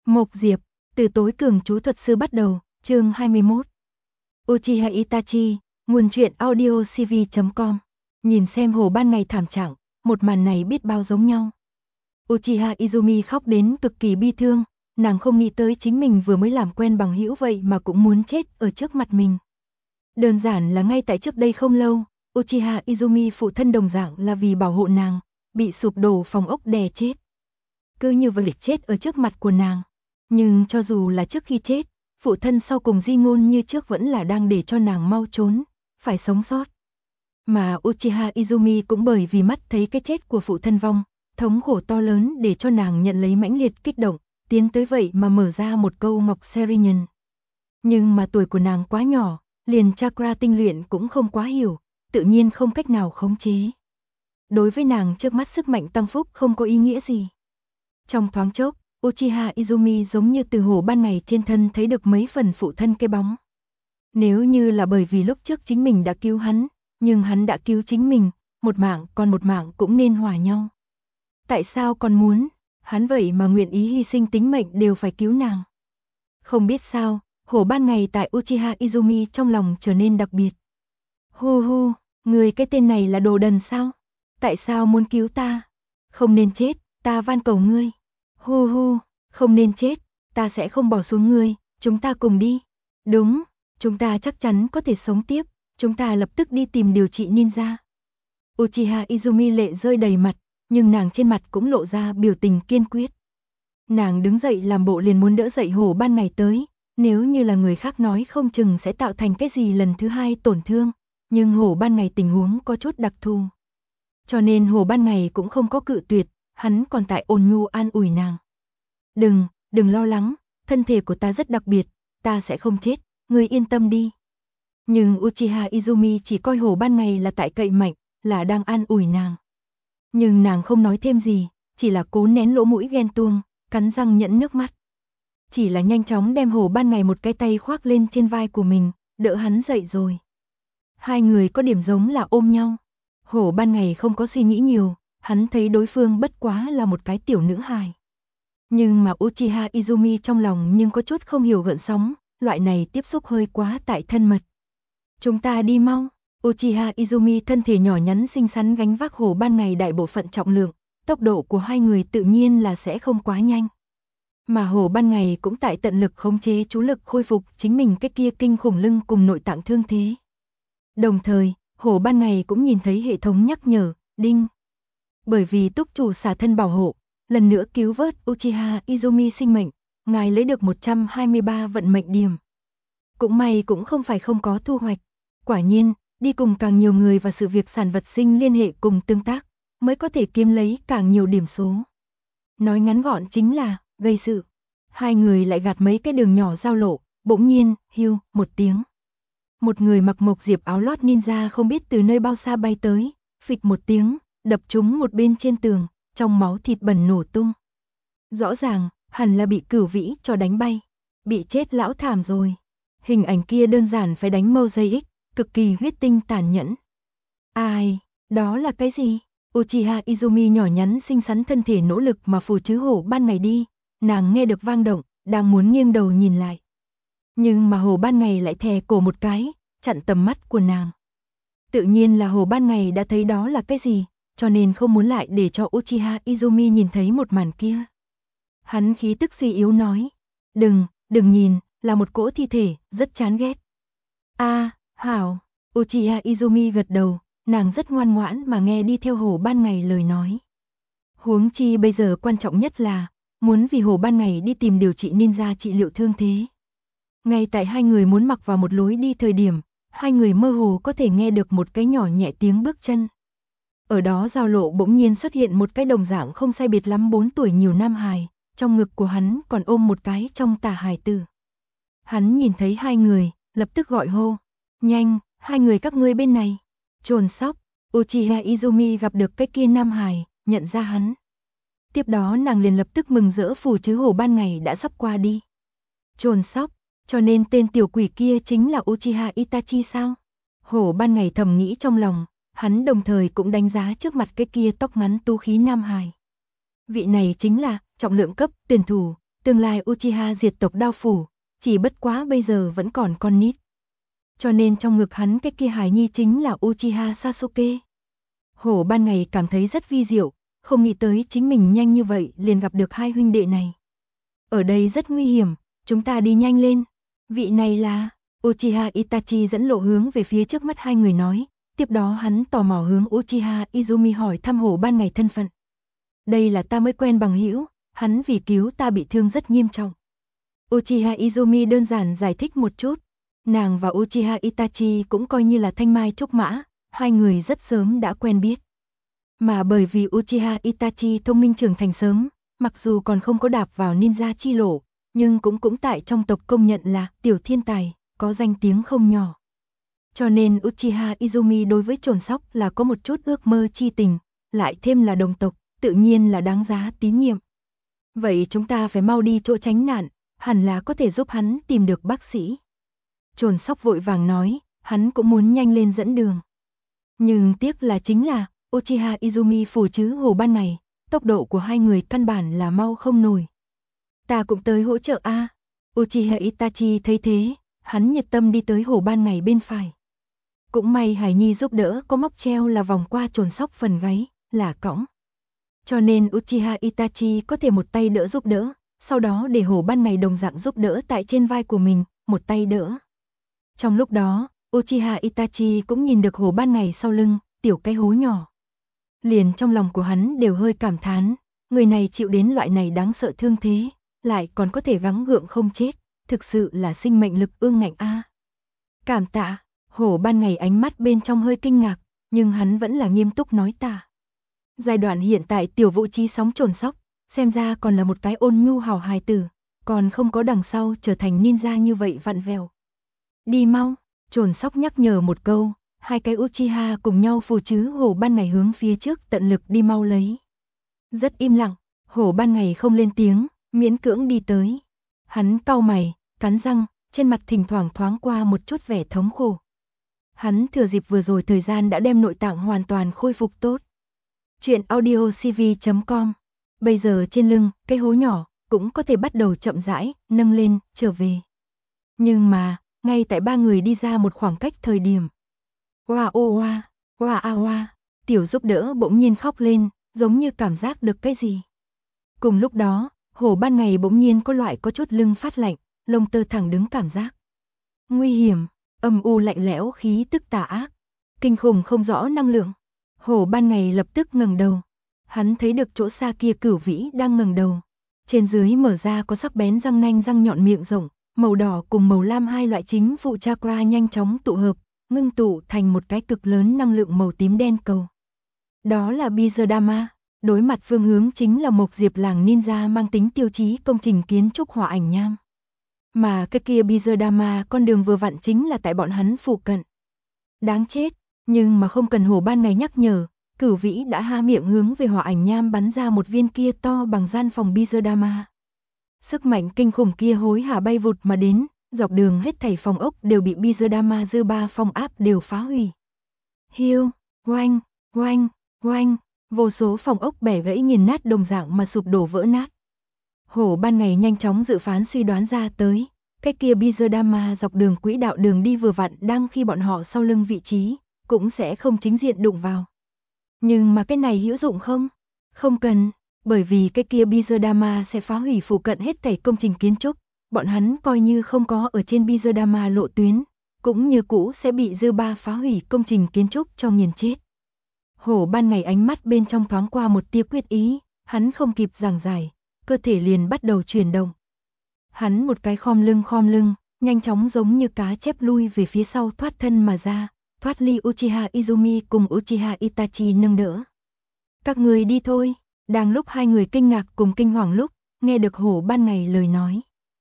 Mộc Diệp, từ tối cường chú thuật sư bắt đầu, chương 21. Uchiha Itachi, nguồn truyện audio cv.com. Nhìn xem hồ ban ngày thảm trạng, một màn này biết bao giống nhau. Uchiha Izumi khóc đến cực kỳ bi thương, nàng không nghĩ tới chính mình vừa mới làm quen bằng hữu vậy mà cũng muốn chết ở trước mặt mình. Đơn giản là ngay tại trước đây không lâu, Uchiha Izumi phụ thân đồng dạng là vì bảo hộ nàng, bị sụp đổ phòng ốc đè chết. Cứ như vậy chết ở trước mặt của nàng. Nhưng cho dù là trước khi chết, phụ thân sau cùng di ngôn như trước vẫn là đang để cho nàng mau trốn, phải sống sót. Mà Uchiha Izumi cũng bởi vì mắt thấy cái chết của phụ thân vong, thống khổ to lớn để cho nàng nhận lấy mãnh liệt kích động, tiến tới vậy mà mở ra một câu Ngọc Serian. Nhưng mà tuổi của nàng quá nhỏ, liền chakra tinh luyện cũng không quá hiểu, tự nhiên không cách nào khống chế. Đối với nàng trước mắt sức mạnh tăng phúc không có ý nghĩa gì. Trong thoáng chốc, Uchiha Izumi giống như từ hồ ban ngày trên thân thấy được mấy phần phụ thân cái bóng. Nếu như là bởi vì lúc trước chính mình đã cứu hắn, nhưng hắn đã cứu chính mình, một mạng còn một mạng cũng nên hòa nhau. Tại sao còn muốn, hắn vậy mà nguyện ý hy sinh tính mệnh đều phải cứu nàng. Không biết sao, hồ ban ngày tại Uchiha Izumi trong lòng trở nên đặc biệt. Hu hu, người cái tên này là đồ đần sao? Tại sao muốn cứu ta? Không nên chết, ta van cầu ngươi. Hu hu, không nên chết, ta sẽ không bỏ xuống ngươi, chúng ta cùng đi. Đúng, chúng ta chắc chắn có thể sống tiếp, chúng ta lập tức đi tìm điều trị ninja. Uchiha Izumi lệ rơi đầy mặt, nhưng nàng trên mặt cũng lộ ra biểu tình kiên quyết. Nàng đứng dậy làm bộ liền muốn đỡ dậy hồ ban ngày tới, nếu như là người khác nói không chừng sẽ tạo thành cái gì lần thứ hai tổn thương, nhưng hồ ban ngày tình huống có chút đặc thù. Cho nên hồ ban ngày cũng không có cự tuyệt, hắn còn tại ôn nhu an ủi nàng. Đừng lo lắng, thân thể của ta rất đặc biệt, ta sẽ không chết, ngươi yên tâm đi. Nhưng Uchiha Izumi chỉ coi hồ ban ngày là tại cậy mạnh, là đang an ủi nàng. Nhưng nàng không nói thêm gì, chỉ là cố nén lỗ mũi ghen tuông, cắn răng nhẫn nước mắt. Chỉ là nhanh chóng đem hồ ban ngày một cái tay khoác lên trên vai của mình, đỡ hắn dậy rồi. Hai người có điểm giống là ôm nhau. Hồ ban ngày không có suy nghĩ nhiều, hắn thấy đối phương bất quá là một cái tiểu nữ hài. Nhưng mà Uchiha Izumi trong lòng nhưng có chút không hiểu gợn sóng, loại này tiếp xúc hơi quá tại thân mật. Chúng ta đi mau. Uchiha Izumi thân thể nhỏ nhắn xinh xắn gánh vác hồ ban ngày đại bộ phận trọng lượng, tốc độ của hai người tự nhiên là sẽ không quá nhanh. Mà hồ ban ngày cũng tại tận lực khống chế chú lực khôi phục chính mình cái kia kinh khủng lưng cùng nội tạng thương thế. Đồng thời, hồ ban ngày cũng nhìn thấy hệ thống nhắc nhở, đinh. Bởi vì túc chủ xả thân bảo hộ, lần nữa cứu vớt Uchiha Izumi sinh mệnh, ngài lấy được 123 vận mệnh điểm. Cũng may cũng không phải không có thu hoạch. Quả nhiên, đi cùng càng nhiều người và sự việc sản vật sinh liên hệ cùng tương tác, mới có thể kiếm lấy càng nhiều điểm số. Nói ngắn gọn chính là, gây sự. Hai người lại gạt mấy cái đường nhỏ giao lộ, bỗng nhiên, hiu, một tiếng. Một người mặc mộc diệp áo lót ninja không biết từ nơi bao xa bay tới, phịch một tiếng, đập trúng một bên trên tường, trong máu thịt bẩn nổ tung. Rõ ràng, hẳn là bị cửu vĩ cho đánh bay. Bị chết lão thảm rồi. Hình ảnh kia đơn giản phải đánh mosaic, cực kỳ huyết tinh tàn nhẫn. Ai, đó là cái gì? Uchiha Izumi nhỏ nhắn xinh xắn thân thể nỗ lực mà phù chứ hổ ban ngày đi. Nàng nghe được vang động, đang muốn nghiêng đầu nhìn lại. Nhưng mà hồ ban ngày lại thè cổ một cái, chặn tầm mắt của nàng. Tự nhiên là hồ ban ngày đã thấy đó là cái gì, cho nên không muốn lại để cho Uchiha Izumi nhìn thấy một màn kia. Hắn khí tức suy yếu nói, đừng nhìn, là một cỗ thi thể, rất chán ghét. Hảo, Uchiha Izumi gật đầu, nàng rất ngoan ngoãn mà nghe đi theo hồ ban ngày lời nói. Huống chi bây giờ quan trọng nhất là, muốn vì hồ ban ngày đi tìm điều trị ninja trị liệu thương thế. Ngay tại hai người muốn mặc vào một lối đi thời điểm, hai người mơ hồ có thể nghe được một cái nhỏ nhẹ tiếng bước chân. Ở đó giao lộ bỗng nhiên xuất hiện một cái đồng dạng không sai biệt lắm 4 tuổi nhiều nam hài, trong ngực của hắn còn ôm một cái trong tà hài tử. Hắn nhìn thấy hai người, lập tức gọi hô, nhanh, hai người các ngươi bên này. Trồn sóc, Uchiha Izumi gặp được cái kia nam hài, nhận ra hắn. Tiếp đó nàng liền lập tức mừng rỡ phù chứ hồ ban ngày đã sắp qua đi. Trồn sóc, cho nên tên tiểu quỷ kia chính là Uchiha Itachi sao? Hồ ban ngày thầm nghĩ trong lòng, hắn đồng thời cũng đánh giá trước mặt cái kia tóc ngắn tú khí nam hài. Vị này chính là trọng lượng cấp tuyển thủ, tương lai Uchiha diệt tộc Đao Phủ, chỉ bất quá bây giờ vẫn còn con nít. Cho nên trong ngực hắn cái kia hài nhi chính là Uchiha Sasuke. Hổ ban ngày cảm thấy rất vi diệu, không nghĩ tới chính mình nhanh như vậy liền gặp được hai huynh đệ này. Ở đây rất nguy hiểm, chúng ta đi nhanh lên. Vị này là... Uchiha Itachi dẫn lộ hướng về phía trước mắt hai người nói, tiếp đó hắn tò mò hướng Uchiha Izumi hỏi thăm hổ ban ngày thân phận. Đây là ta mới quen bằng hữu, hắn vì cứu ta bị thương rất nghiêm trọng. Uchiha Izumi đơn giản giải thích một chút, nàng và Uchiha Itachi cũng coi như là thanh mai trúc mã, hai người rất sớm đã quen biết. Mà bởi vì Uchiha Itachi thông minh trưởng thành sớm, mặc dù còn không có đạp vào ninja chi lộ, nhưng cũng tại trong tộc công nhận là tiểu thiên tài, có danh tiếng không nhỏ. Cho nên Uchiha Izumi đối với Trồn Sóc là có một chút ước mơ chi tình, lại thêm là đồng tộc, tự nhiên là đáng giá tín nhiệm. Vậy chúng ta phải mau đi chỗ tránh nạn, hẳn là có thể giúp hắn tìm được bác sĩ. Trồn Sóc vội vàng nói, hắn cũng muốn nhanh lên dẫn đường. Nhưng tiếc là chính là, Uchiha Izumi phù chứ hổ ban ngày, tốc độ của hai người căn bản là mau không nổi. Ta cũng tới hỗ trợ a. Uchiha Itachi thấy thế, hắn nhiệt tâm đi tới hổ ban ngày bên phải. Cũng may Hải Nhi giúp đỡ có móc treo là vòng qua Trồn Sóc phần gáy, là cõng. Cho nên Uchiha Itachi có thể một tay đỡ giúp đỡ, sau đó để hổ ban ngày đồng dạng giúp đỡ tại trên vai của mình, một tay đỡ. Trong lúc đó, Uchiha Itachi cũng nhìn được hổ ban ngày sau lưng, tiểu cái hố nhỏ. Liền trong lòng của hắn đều hơi cảm thán, người này chịu đến loại này đáng sợ thương thế, lại còn có thể gắng gượng không chết, thực sự là sinh mệnh lực ương ngạnh a. Cảm tạ, hổ ban ngày ánh mắt bên trong hơi kinh ngạc, nhưng hắn vẫn là nghiêm túc nói tạ. Giai đoạn hiện tại tiểu Vũ Trí sóng Trồn Sóc, xem ra còn là một cái ôn nhu hảo hài tử, còn không có đằng sau trở thành ninja như vậy vặn vẹo. Đi mau, Trồn Sóc nhắc nhở một câu, hai cái Uchiha cùng nhau phù chứ hổ ban ngày hướng phía trước tận lực đi mau lấy. Rất im lặng, hổ ban ngày không lên tiếng, miễn cưỡng đi tới. Hắn cau mày, cắn răng, trên mặt thỉnh thoảng thoáng qua một chút vẻ thống khổ. Hắn thừa dịp vừa rồi thời gian đã đem nội tạng hoàn toàn khôi phục tốt. Chuyện audiocv.com. Bây giờ trên lưng, cái hố nhỏ, cũng có thể bắt đầu chậm rãi, nâng lên, trở về. Nhưng mà, ngay tại ba người đi ra một khoảng cách thời điểm. Oa ô oa, oa a oa, tiểu giúp đỡ bỗng nhiên khóc lên, giống như cảm giác được cái gì. Cùng lúc đó, hổ ban ngày bỗng nhiên có loại có chút lưng phát lạnh, lông tơ thẳng đứng cảm giác. Nguy hiểm, âm u lạnh lẽo khí tức tà ác, kinh khủng không rõ năng lượng. Hổ ban ngày lập tức ngẩng đầu. Hắn thấy được chỗ xa kia Cửu Vĩ đang ngẩng đầu. Trên dưới mở ra có sắc bén răng nanh răng nhọn miệng rộng, màu đỏ cùng màu lam hai loại chính phụ chakra nhanh chóng tụ hợp, ngưng tụ thành một cái cực lớn năng lượng màu tím đen cầu. Đó là Bizardama, đối mặt phương hướng chính là một diệp làng ninja mang tính tiêu chí công trình kiến trúc hỏa ảnh nham. Mà cái kia Bizardama con đường vừa vặn chính là tại bọn hắn phụ cận. Đáng chết, nhưng mà không cần hổ ban ngày nhắc nhở, Cửu Vĩ đã há miệng hướng về hỏa ảnh nham bắn ra một viên kia to bằng gian phòng Bizardama. Sức mạnh kinh khủng kia hối hả bay vụt mà đến, dọc đường hết thảy phòng ốc đều bị Bizardama dư ba phong áp đều phá hủy. Hiu, oanh, oanh, oanh, vô số phòng ốc bẻ gãy nghiền nát đồng dạng mà sụp đổ vỡ nát. Hổ ban ngày nhanh chóng dự phán suy đoán ra tới, cái kia Bizardama dọc đường quỹ đạo đường đi vừa vặn đang khi bọn họ sau lưng vị trí, cũng sẽ không chính diện đụng vào. Nhưng mà cái này hữu dụng không? Không cần, bởi vì cái kia Bizardama sẽ phá hủy phụ cận hết thảy công trình kiến trúc, bọn hắn coi như không có ở trên Bizardama lộ tuyến, cũng như cũ sẽ bị dư ba phá hủy công trình kiến trúc cho nghiền chết. Hổ ban ngày ánh mắt bên trong thoáng qua một tia quyết ý, hắn không kịp giảng giải, cơ thể liền bắt đầu chuyển động. Hắn một cái khom lưng, nhanh chóng giống như cá chép lui về phía sau thoát thân mà ra, thoát ly Uchiha Izumi cùng Uchiha Itachi nâng đỡ. Các người đi thôi, đang lúc hai người kinh ngạc cùng kinh hoàng lúc, nghe được hổ ban ngày lời nói.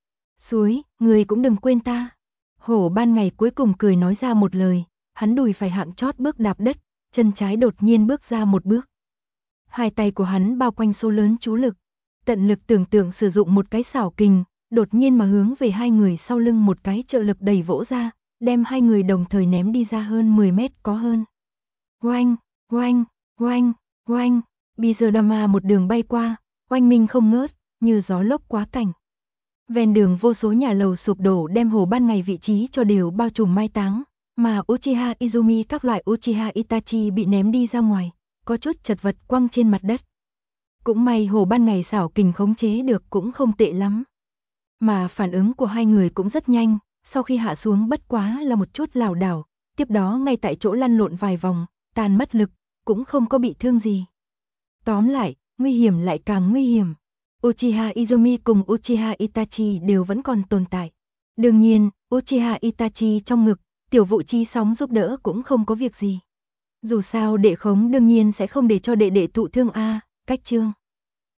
Suối, người cũng đừng quên ta. Hổ ban ngày cuối cùng cười nói ra một lời, hắn đùi phải hạng chót bước đạp đất, chân trái đột nhiên bước ra một bước. Hai tay của hắn bao quanh số lớn chú lực, tận lực tưởng tượng sử dụng một cái xảo kình, đột nhiên mà hướng về hai người sau lưng một cái trợ lực đẩy vỗ ra, đem hai người đồng thời ném đi ra hơn 10 mét có hơn. Oanh, oanh, oanh, oanh, Bizardama một đường bay qua, oanh minh không ngớt, như gió lốc quá cảnh. Ven đường vô số nhà lầu sụp đổ đem Hồ Ban Ngày vị trí cho đều bao trùm mai táng, mà Uchiha Izumi các loại Uchiha Itachi bị ném đi ra ngoài, có chút chật vật quăng trên mặt đất. Cũng may Hồ Ban Ngày xảo kình khống chế được cũng không tệ lắm. Mà phản ứng của hai người cũng rất nhanh, sau khi hạ xuống bất quá là một chút lảo đảo, tiếp đó ngay tại chỗ lăn lộn vài vòng, tàn mất lực, cũng không có bị thương gì. Tóm lại, nguy hiểm lại càng nguy hiểm. Uchiha Izumi cùng Uchiha Itachi đều vẫn còn tồn tại. Đương nhiên, Uchiha Itachi trong ngực, tiểu vụ chi sóng giúp đỡ cũng không có việc gì. Dù sao đệ khống đương nhiên sẽ không để cho đệ đệ thụ thương a, cách chương.